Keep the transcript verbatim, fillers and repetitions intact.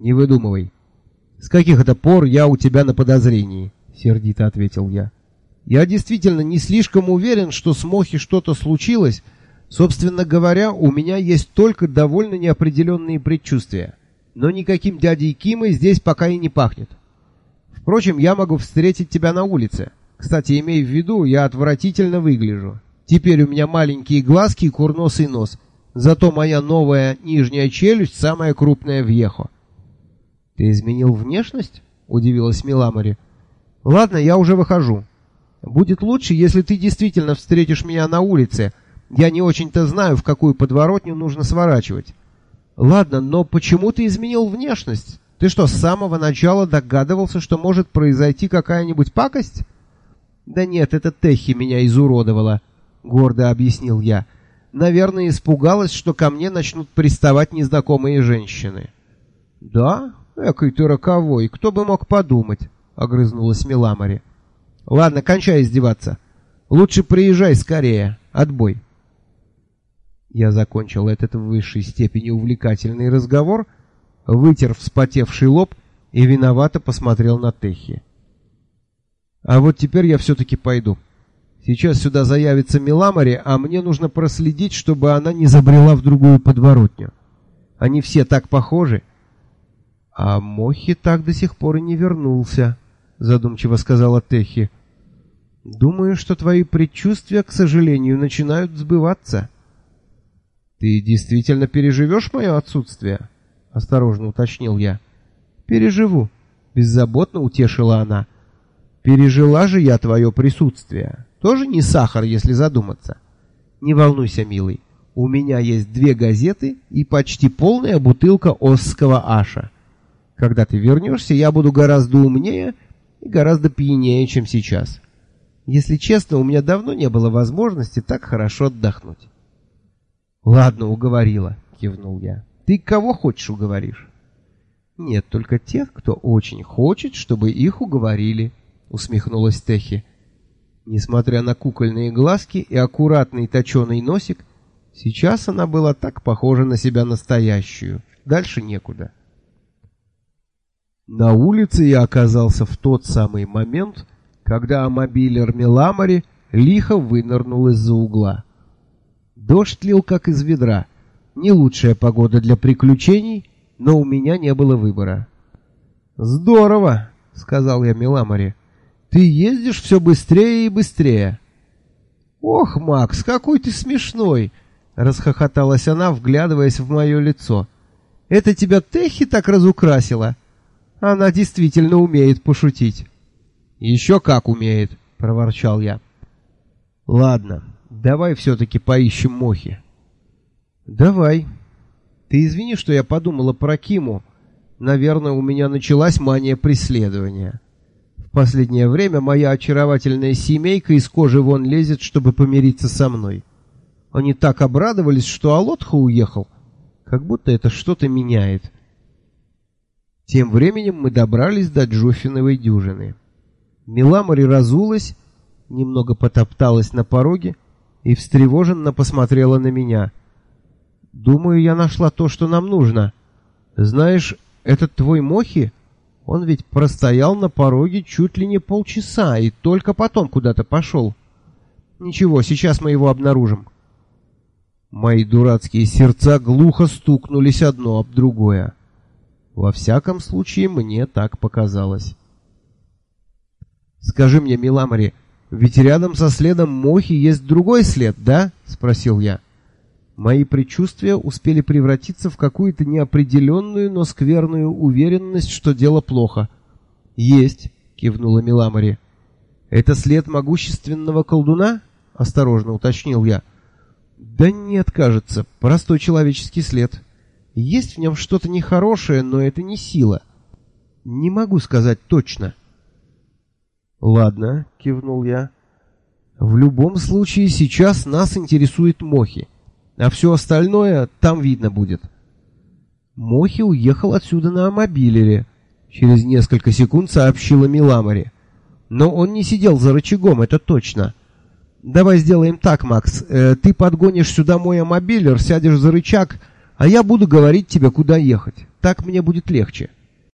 Не выдумывай. С каких это пор я у тебя на подозрении? Сердито ответил я. Я действительно не слишком уверен, что с Мохи что-то случилось. Собственно говоря, у меня есть только довольно неопределенные предчувствия. Но никаким дядей Кимой здесь пока и не пахнет. Впрочем, я могу встретить тебя на улице. Кстати, имей в виду, я отвратительно выгляжу. Теперь у меня маленькие глазки и курносый нос. Зато моя новая нижняя челюсть самая крупная в Йехо. «Ты изменил внешность?» — удивилась Миламори. «Ладно, я уже выхожу. Будет лучше, если ты действительно встретишь меня на улице. Я не очень-то знаю, в какую подворотню нужно сворачивать». «Ладно, но почему ты изменил внешность? Ты что, с самого начала догадывался, что может произойти какая-нибудь пакость?» «Да нет, это Техи меня изуродовала», — гордо объяснил я. «Наверное, испугалась, что ко мне начнут приставать незнакомые женщины». «Да? Экой ты роковой, кто бы мог подумать», — огрызнулась Миламори. «Ладно, кончай издеваться. Лучше приезжай скорее. Отбой». Я закончил этот в высшей степени увлекательный разговор, вытер вспотевший лоб и виновато посмотрел на Техи. «А вот теперь я все-таки пойду. Сейчас сюда заявится Миламори, а мне нужно проследить, чтобы она не забрела в другую подворотню. Они все так похожи». «А Мохи так до сих пор и не вернулся», — задумчиво сказала Техи. «Думаю, что твои предчувствия, к сожалению, начинают сбываться». «Ты действительно переживешь мое отсутствие?» — осторожно уточнил я. «Переживу», — беззаботно утешила она. «Пережила же я твое присутствие. Тоже не сахар, если задуматься. Не волнуйся, милый, у меня есть две газеты и почти полная бутылка осского аша. Когда ты вернешься, я буду гораздо умнее и гораздо пьянее, чем сейчас. Если честно, у меня давно не было возможности так хорошо отдохнуть». «Ладно, уговорила», — кивнул я. «Ты кого хочешь уговоришь?» «Нет, только тех, кто очень хочет, чтобы их уговорили», — усмехнулась Техи. Несмотря на кукольные глазки и аккуратный точеный носик, сейчас она была так похожа на себя настоящую. Дальше некуда. На улице я оказался в тот самый момент, когда мобилер Миламори лихо вынырнул из-за угла. Дождь лил как из ведра. Не лучшая погода для приключений, но у меня не было выбора. «Здорово», — сказал я Миламори. «Ты ездишь все быстрее и быстрее». «Ох, Макс, какой ты смешной!» — расхохоталась она, вглядываясь в мое лицо. «Это тебя Техи так разукрасила? Она действительно умеет пошутить». «Еще как умеет», — проворчал я. «Ладно, давай все-таки поищем Мохи». «Давай. Ты извини, что я подумала про Киму. Наверное, у меня началась мания преследования. В последнее время моя очаровательная семейка из кожи вон лезет, чтобы помириться со мной. Они так обрадовались, что Алотха уехал, как будто это что-то меняет». Тем временем мы добрались до Джоффиновой дюжины. Миламори разулась, немного потопталась на пороге и встревоженно посмотрела на меня. «Думаю, я нашла то, что нам нужно. Знаешь, этот твой Мохи, он ведь простоял на пороге чуть ли не полчаса и только потом куда-то пошел. Ничего, сейчас мы его обнаружим». Мои дурацкие сердца глухо стукнулись одно об другое. Во всяком случае, мне так показалось. «Скажи мне, Миламори, ведь рядом со следом Мохи есть другой след, да?» — спросил я. Мои предчувствия успели превратиться в какую-то неопределенную, но скверную уверенность, что дело плохо. «Есть», — кивнула Миламори. «Это след могущественного колдуна?» — осторожно уточнил я. «Да нет, кажется, простой человеческий след. Есть в нем что-то нехорошее, но это не сила. Не могу сказать точно». «Ладно», — кивнул я. «В любом случае сейчас нас интересует Мохи, а все остальное там видно будет». «Мохи уехал отсюда на мобилере», — через несколько секунд сообщила Миламори. «Но он не сидел за рычагом, это точно. Давай сделаем так, Макс. Э, ты подгонишь сюда мой мобилер, сядешь за рычаг, а я буду говорить тебе, куда ехать. так мне будет легче.